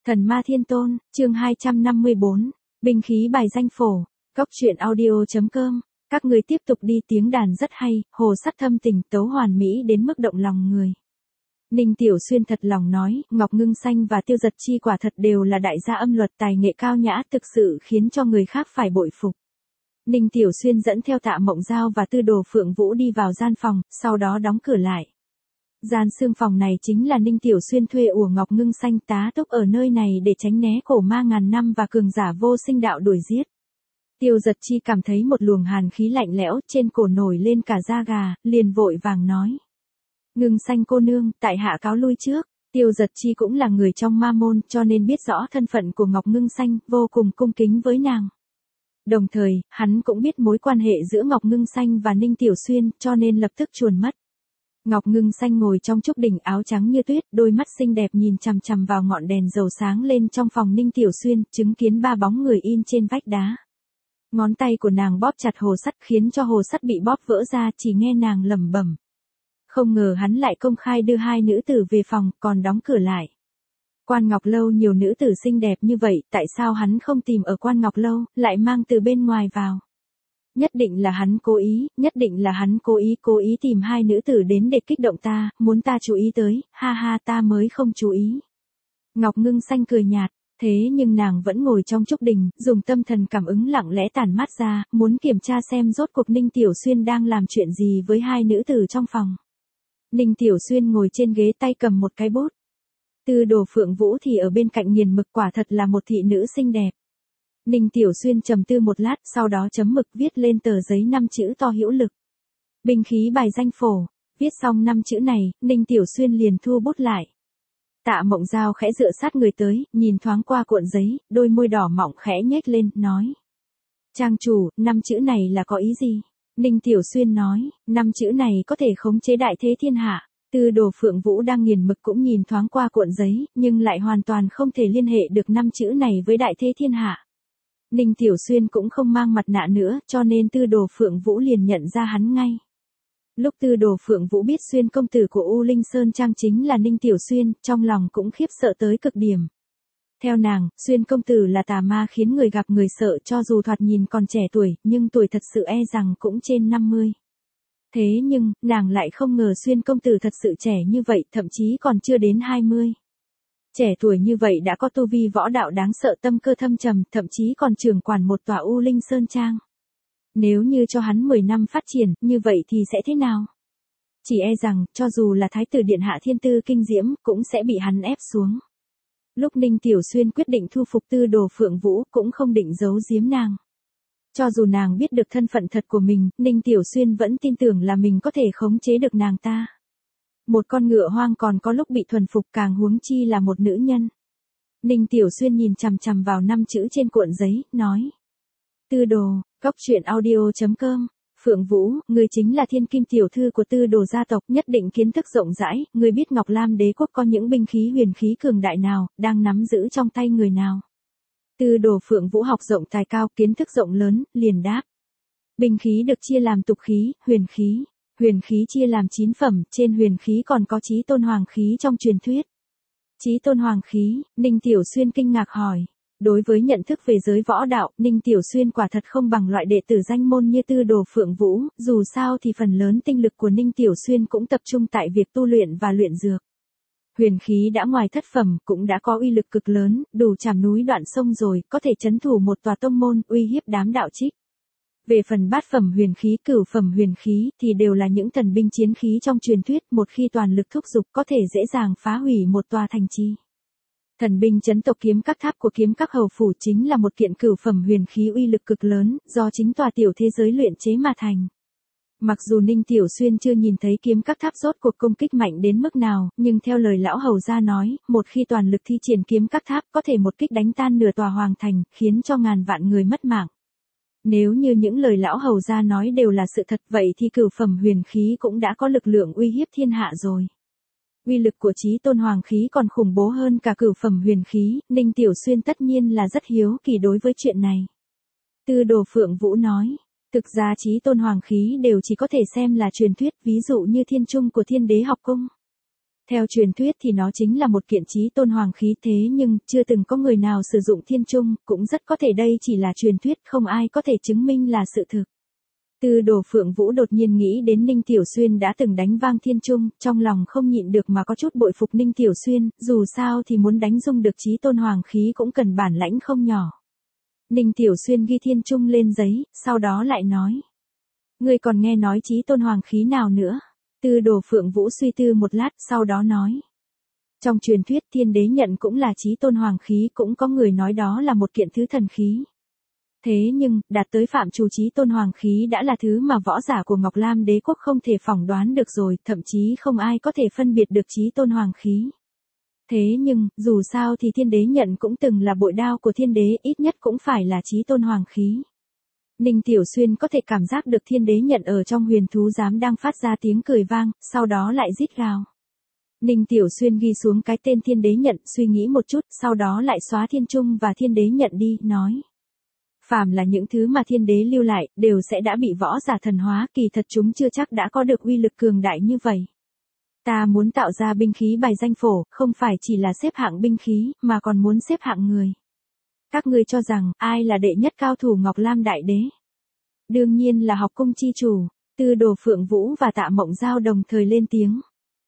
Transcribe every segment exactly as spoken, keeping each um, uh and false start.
Thần ma thiên tôn, chương hai trăm năm mươi bốn, binh khí bài danh phổ, góc truyện audio.com, các người tiếp tục đi tiếng đàn rất hay, hồ sắt thâm tình, tấu hoàn mỹ đến mức động lòng người. Ninh Tiểu Xuyên thật lòng nói, Ngọc Ngưng Xanh và Tiêu Giật Chi quả thật đều là đại gia âm luật tài nghệ cao nhã, thực sự khiến cho người khác phải bội phục. Ninh Tiểu Xuyên dẫn theo Tạ Mộng Giao và Tư Đồ Phượng Vũ đi vào gian phòng, sau đó đóng cửa lại. Gian xương phòng này chính là Ninh Tiểu Xuyên thuê của Ngọc Ngưng Xanh tá túc ở nơi này để tránh né cổ ma ngàn năm và cường giả vô sinh đạo đuổi giết. Tiêu Giật Chi cảm thấy một luồng hàn khí lạnh lẽo trên cổ nổi lên cả da gà, liền vội vàng nói. Ngưng Xanh cô nương, tại hạ cáo lui trước. Tiêu Giật Chi cũng là người trong ma môn cho nên biết rõ thân phận của Ngọc Ngưng Xanh, vô cùng cung kính với nàng. Đồng thời, hắn cũng biết mối quan hệ giữa Ngọc Ngưng Xanh và Ninh Tiểu Xuyên cho nên lập tức chuồn mất. Ngọc Ngưng Xanh ngồi trong trúc đỉnh áo trắng như tuyết, đôi mắt xinh đẹp nhìn chằm chằm vào ngọn đèn dầu sáng lên trong phòng Ninh Tiểu Xuyên, chứng kiến ba bóng người in trên vách đá. Ngón tay của nàng bóp chặt hồ sắt khiến cho hồ sắt bị bóp vỡ ra, chỉ nghe nàng lẩm bẩm. Không ngờ hắn lại công khai đưa hai nữ tử về phòng, còn đóng cửa lại. Quan Ngọc Lâu nhiều nữ tử xinh đẹp như vậy, tại sao hắn không tìm ở Quan Ngọc Lâu, lại mang từ bên ngoài vào? Nhất định là hắn cố ý, nhất định là hắn cố ý cố ý tìm hai nữ tử đến để kích động ta, muốn ta chú ý tới, ha ha ta mới không chú ý. Ngọc Ngưng Xanh cười nhạt, thế nhưng nàng vẫn ngồi trong trúc đình, dùng tâm thần cảm ứng lặng lẽ tản mát ra, muốn kiểm tra xem rốt cuộc Ninh Tiểu Xuyên đang làm chuyện gì với hai nữ tử trong phòng. Ninh Tiểu Xuyên ngồi trên ghế tay cầm một cái bút. Tư Đồ Phượng Vũ thì ở bên cạnh nghiền mực, quả thật là một thị nữ xinh đẹp. Ninh Tiểu Xuyên trầm tư một lát, sau đó chấm mực viết lên tờ giấy năm chữ to hữu lực. Binh khí bài danh phổ, viết xong năm chữ này, Ninh Tiểu Xuyên liền thu bút lại. Tạ Mộng Giao khẽ dựa sát người tới, nhìn thoáng qua cuộn giấy, đôi môi đỏ mọng khẽ nhếch lên, nói. Trang chủ, năm chữ này là có ý gì? Ninh Tiểu Xuyên nói, năm chữ này có thể khống chế đại thế thiên hạ. Tư Đồ Phượng Vũ đang nghiền mực cũng nhìn thoáng qua cuộn giấy, nhưng lại hoàn toàn không thể liên hệ được năm chữ này với đại thế thiên hạ. Ninh Tiểu Xuyên cũng không mang mặt nạ nữa, cho nên Tư Đồ Phượng Vũ liền nhận ra hắn ngay. Lúc Tư Đồ Phượng Vũ biết Xuyên công tử của U Linh Sơn Trang chính là Ninh Tiểu Xuyên, trong lòng cũng khiếp sợ tới cực điểm. Theo nàng, Xuyên công tử là tà ma khiến người gặp người sợ, cho dù thoạt nhìn còn trẻ tuổi, nhưng tuổi thật sự e rằng cũng trên năm mươi. Thế nhưng, nàng lại không ngờ Xuyên công tử thật sự trẻ như vậy, thậm chí còn chưa đến hai mươi. Trẻ tuổi như vậy đã có tu vi võ đạo đáng sợ, tâm cơ thâm trầm, thậm chí còn trưởng quản một tòa U Linh Sơn Trang. Nếu như cho hắn mười năm phát triển, như vậy thì sẽ thế nào? Chỉ e rằng, cho dù là Thái tử Điện Hạ thiên tư kinh diễm, cũng sẽ bị hắn ép xuống. Lúc Ninh Tiểu Xuyên quyết định thu phục Tư Đồ Phượng Vũ, cũng không định giấu giếm nàng. Cho dù nàng biết được thân phận thật của mình, Ninh Tiểu Xuyên vẫn tin tưởng là mình có thể khống chế được nàng ta. Một con ngựa hoang còn có lúc bị thuần phục, càng huống chi là một nữ nhân. Ninh Tiểu Xuyên nhìn chằm chằm vào năm chữ trên cuộn giấy, nói. Tư Đồ, góc truyện audio.com, Phượng Vũ, người chính là thiên kim tiểu thư của Tư Đồ gia tộc, nhất định kiến thức rộng rãi, người biết Ngọc Lam đế quốc có những binh khí huyền khí cường đại nào, đang nắm giữ trong tay người nào. Tư Đồ Phượng Vũ học rộng tài cao, kiến thức rộng lớn, liền đáp. Binh khí được chia làm tục khí, huyền khí. Huyền khí chia làm chín phẩm, trên huyền khí còn có Chí Tôn Hoàng khí trong truyền thuyết. Chí Tôn Hoàng khí, Ninh Tiểu Xuyên kinh ngạc hỏi. Đối với nhận thức về giới võ đạo, Ninh Tiểu Xuyên quả thật không bằng loại đệ tử danh môn như Tư Đồ Phượng Vũ, dù sao thì phần lớn tinh lực của Ninh Tiểu Xuyên cũng tập trung tại việc tu luyện và luyện dược. Huyền khí đã ngoài thất phẩm, cũng đã có uy lực cực lớn, đủ chảm núi đoạn sông rồi, có thể trấn thủ một tòa tông môn, uy hiếp đám đạo trích. Về phần bát phẩm huyền khí, cửu phẩm huyền khí thì đều là những thần binh chiến khí trong truyền thuyết, một khi toàn lực thúc giục có thể dễ dàng phá hủy một tòa thành trì. Thần binh chấn tộc kiếm các tháp của kiếm các hầu phủ chính là một kiện cửu phẩm huyền khí uy lực cực lớn, do chính tòa tiểu thế giới luyện chế mà thành. Mặc dù Ninh Tiểu Xuyên chưa nhìn thấy kiếm các tháp rốt cuộc công kích mạnh đến mức nào, nhưng theo lời lão hầu gia nói, một khi toàn lực thi triển kiếm các tháp có thể một kích đánh tan nửa tòa hoàng thành, khiến cho ngàn vạn người mất mạng. Nếu như những lời lão hầu gia nói đều là sự thật, vậy thì cửu phẩm huyền khí cũng đã có lực lượng uy hiếp thiên hạ rồi. Uy lực của Chí Tôn Hoàng khí còn khủng bố hơn cả cửu phẩm huyền khí, Ninh Tiểu Xuyên tất nhiên là rất hiếu kỳ đối với chuyện này. Tư Đồ Phượng Vũ nói, thực ra Chí Tôn Hoàng khí đều chỉ có thể xem là truyền thuyết, ví dụ như Thiên Trung của Thiên Đế học cung. Theo truyền thuyết thì nó chính là một kiện chí tôn hoàng khí, thế nhưng chưa từng có người nào sử dụng thiên trung, cũng rất có thể đây chỉ là truyền thuyết, không ai có thể chứng minh là sự thực. Tư Đồ Phượng Vũ đột nhiên nghĩ đến Ninh Tiểu Xuyên đã từng đánh vang thiên trung, trong lòng không nhịn được mà có chút bội phục Ninh Tiểu Xuyên, dù sao thì muốn đánh rung được chí tôn hoàng khí cũng cần bản lãnh không nhỏ. Ninh Tiểu Xuyên ghi thiên trung lên giấy, sau đó lại nói. Ngươi còn nghe nói chí tôn hoàng khí nào nữa? Tư Đồ Phượng Vũ suy tư một lát, sau đó nói. Trong truyền thuyết thiên đế nhận cũng là chí tôn hoàng khí, cũng có người nói đó là một kiện thứ thần khí. Thế nhưng, đạt tới phạm trù chí tôn hoàng khí đã là thứ mà võ giả của Ngọc Lam đế quốc không thể phỏng đoán được rồi, thậm chí không ai có thể phân biệt được chí tôn hoàng khí. Thế nhưng, dù sao thì thiên đế nhận cũng từng là bội đao của thiên đế, ít nhất cũng phải là chí tôn hoàng khí. Ninh Tiểu Xuyên có thể cảm giác được thiên đế nhận ở trong huyền thú giám đang phát ra tiếng cười vang, sau đó lại rít gào. Ninh Tiểu Xuyên ghi xuống cái tên thiên đế nhận, suy nghĩ một chút, sau đó lại xóa thiên trung và thiên đế nhận đi, nói. Phàm là những thứ mà thiên đế lưu lại, đều sẽ đã bị võ giả thần hóa, kỳ thật chúng chưa chắc đã có được uy lực cường đại như vậy. Ta muốn tạo ra binh khí bài danh phổ, không phải chỉ là xếp hạng binh khí, mà còn muốn xếp hạng người. Các ngươi cho rằng, ai là đệ nhất cao thủ Ngọc Lam Đại Đế? Đương nhiên là học cung chi chủ. Tư Đồ Phượng Vũ và Tạ Mộng Giao đồng thời lên tiếng.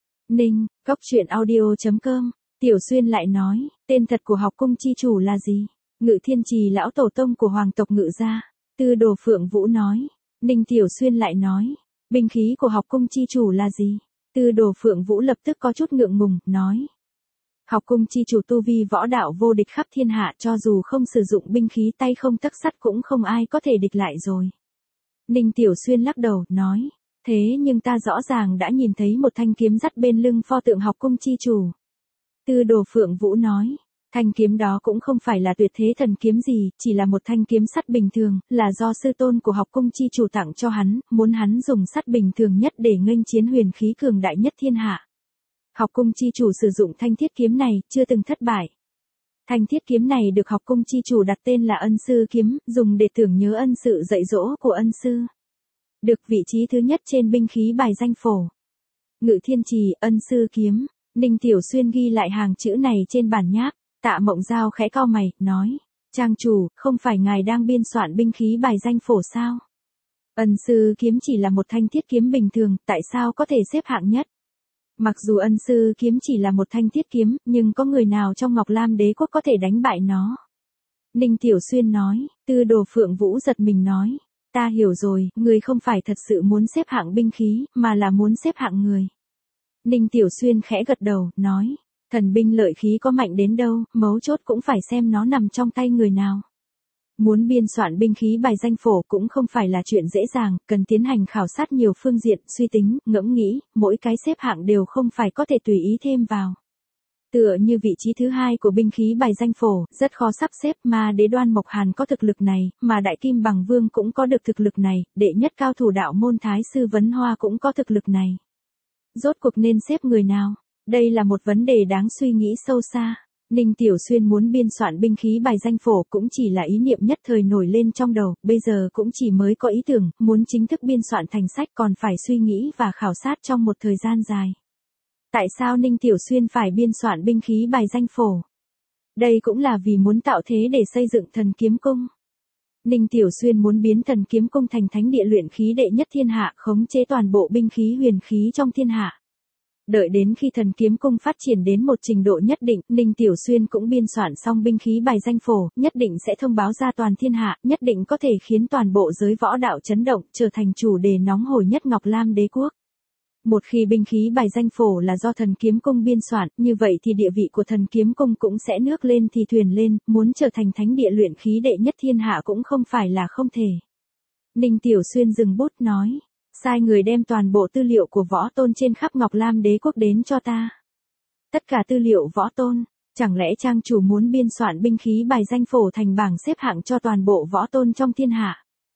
Ninh, góc truyện audio chấm com, Tiểu Xuyên lại nói, tên thật của học cung chi chủ là gì? Ngự Thiên Trì lão tổ tông của hoàng tộc Ngự gia. Tư Đồ Phượng Vũ nói. Ninh Tiểu Xuyên lại nói, binh khí của học cung chi chủ là gì? Tư Đồ Phượng Vũ lập tức có chút ngượng ngùng, nói. Học cung chi chủ tu vi võ đạo vô địch khắp thiên hạ, cho dù không sử dụng binh khí tay không tấc sắt cũng không ai có thể địch lại rồi. Ninh Tiểu Xuyên lắc đầu, nói. Thế nhưng ta rõ ràng đã nhìn thấy một thanh kiếm dắt bên lưng pho tượng học cung chi chủ. Tư Đồ Phượng Vũ nói. Thanh kiếm đó cũng không phải là tuyệt thế thần kiếm gì, chỉ là một thanh kiếm sắt bình thường, là do sư tôn của học cung chi chủ tặng cho hắn, muốn hắn dùng sắt bình thường nhất để nghênh chiến huyền khí cường đại nhất thiên hạ. Học cung chi chủ sử dụng thanh thiết kiếm này, chưa từng thất bại. Thanh thiết kiếm này được học cung chi chủ đặt tên là Ân Sư kiếm, dùng để tưởng nhớ ân sự dạy dỗ của ân sư. Được vị trí thứ nhất trên binh khí bài danh phổ. Ngự Thiên Trì, Ân Sư kiếm. Ninh Tiểu Xuyên ghi lại hàng chữ này trên bản nháp. Tạ Mộng Giao khẽ cau mày, nói. Trang chủ, không phải ngài đang biên soạn binh khí bài danh phổ sao? Ân Sư kiếm chỉ là một thanh thiết kiếm bình thường, tại sao có thể xếp hạng nhất? Mặc dù Ân Sư kiếm chỉ là một thanh thiết kiếm, nhưng có người nào trong Ngọc Lam đế quốc có thể đánh bại nó? Ninh Tiểu Xuyên nói. Tư Đồ Phượng Vũ giật mình nói. Ta hiểu rồi, người không phải thật sự muốn xếp hạng binh khí, mà là muốn xếp hạng người. Ninh Tiểu Xuyên khẽ gật đầu, nói. Thần binh lợi khí có mạnh đến đâu, mấu chốt cũng phải xem nó nằm trong tay người nào. Muốn biên soạn binh khí bài danh phổ cũng không phải là chuyện dễ dàng, cần tiến hành khảo sát nhiều phương diện, suy tính, ngẫm nghĩ, mỗi cái xếp hạng đều không phải có thể tùy ý thêm vào. Tựa như vị trí thứ hai của binh khí bài danh phổ, rất khó sắp xếp, mà đế Đoan Mộc Hàn có thực lực này, mà Đại Kim Bằng Vương cũng có được thực lực này, đệ nhất cao thủ đạo môn Thái sư Vấn Hoa cũng có thực lực này. Rốt cuộc nên xếp người nào? Đây là một vấn đề đáng suy nghĩ sâu xa. Ninh Tiểu Xuyên muốn biên soạn binh khí bài danh phổ cũng chỉ là ý niệm nhất thời nổi lên trong đầu, bây giờ cũng chỉ mới có ý tưởng, muốn chính thức biên soạn thành sách còn phải suy nghĩ và khảo sát trong một thời gian dài. Tại sao Ninh Tiểu Xuyên phải biên soạn binh khí bài danh phổ? Đây cũng là vì muốn tạo thế để xây dựng Thần Kiếm Cung. Ninh Tiểu Xuyên muốn biến Thần Kiếm Cung thành thánh địa luyện khí đệ nhất thiên hạ, khống chế toàn bộ binh khí huyền khí trong thiên hạ. Đợi đến khi Thần Kiếm Cung phát triển đến một trình độ nhất định, Ninh Tiểu Xuyên cũng biên soạn xong binh khí bài danh phổ, nhất định sẽ thông báo ra toàn thiên hạ, nhất định có thể khiến toàn bộ giới võ đạo chấn động, trở thành chủ đề nóng hổi nhất Ngọc Lam đế quốc. Một khi binh khí bài danh phổ là do Thần Kiếm Cung biên soạn, như vậy thì địa vị của Thần Kiếm Cung cũng sẽ nước lên thì thuyền lên, muốn trở thành thánh địa luyện khí đệ nhất thiên hạ cũng không phải là không thể. Ninh Tiểu Xuyên dừng bút nói. Sai người đem toàn bộ tư liệu của võ tôn trên khắp Ngọc Lam đế quốc đến cho ta. Tất cả tư liệu võ tôn, chẳng lẽ trang chủ muốn biên soạn binh khí bài danh phổ thành bảng xếp hạng cho toàn bộ võ tôn trong thiên hạ?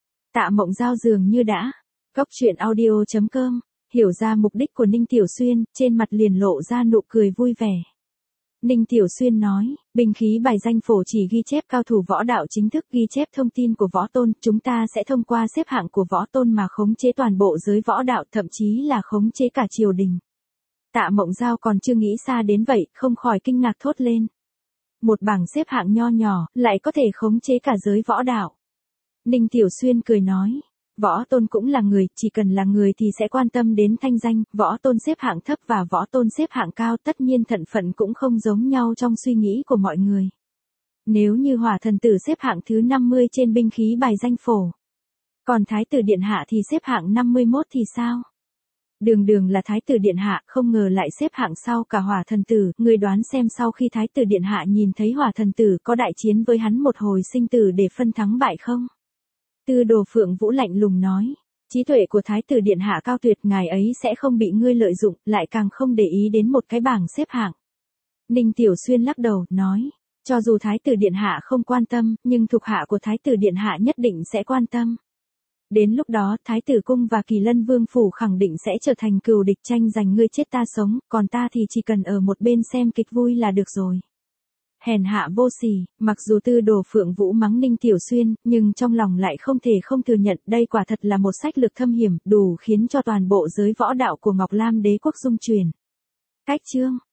Tạ Mộng Giao dường như đã. Góc truyện audio chấm com, hiểu ra mục đích của Ninh Tiểu Xuyên, trên mặt liền lộ ra nụ cười vui vẻ. Ninh Tiểu Xuyên nói, binh khí bài danh phổ chỉ ghi chép cao thủ võ đạo chính thức, ghi chép thông tin của võ tôn, chúng ta sẽ thông qua xếp hạng của võ tôn mà khống chế toàn bộ giới võ đạo, thậm chí là khống chế cả triều đình. Tạ Mộng Giao còn chưa nghĩ xa đến vậy, không khỏi kinh ngạc thốt lên. Một bảng xếp hạng nho nhỏ, lại có thể khống chế cả giới võ đạo. Ninh Tiểu Xuyên cười nói. Võ Tôn cũng là người, chỉ cần là người thì sẽ quan tâm đến thanh danh, Võ Tôn xếp hạng thấp và Võ Tôn xếp hạng cao tất nhiên thận phận cũng không giống nhau trong suy nghĩ của mọi người. Nếu như Hỏa Thần Tử xếp hạng thứ năm mươi trên binh khí bài danh phổ, còn Thái tử Điện Hạ thì xếp hạng năm mươi mốt thì sao? Đường đường là Thái tử Điện Hạ, không ngờ lại xếp hạng sau cả Hỏa Thần Tử, người đoán xem sau khi Thái tử Điện Hạ nhìn thấy Hỏa Thần Tử có đại chiến với hắn một hồi sinh tử để phân thắng bại không? Tư Đồ Phượng Vũ lạnh lùng nói, trí tuệ của Thái tử Điện Hạ cao tuyệt, ngài ấy sẽ không bị ngươi lợi dụng, lại càng không để ý đến một cái bảng xếp hạng. Ninh Tiểu Xuyên lắc đầu, nói, cho dù Thái tử Điện Hạ không quan tâm, nhưng thuộc hạ của Thái tử Điện Hạ nhất định sẽ quan tâm. Đến lúc đó, Thái tử Cung và Kỳ Lân Vương Phủ khẳng định sẽ trở thành cừu địch tranh giành ngươi chết ta sống, còn ta thì chỉ cần ở một bên xem kịch vui là được rồi. Hèn hạ vô sỉ, mặc dù Tư Đồ Phượng Vũ mắng Ninh Tiểu Xuyên, nhưng trong lòng lại không thể không thừa nhận đây quả thật là một sách lược thâm hiểm, đủ khiến cho toàn bộ giới võ đạo của Ngọc Lam Đế quốc rung chuyển. Cách chương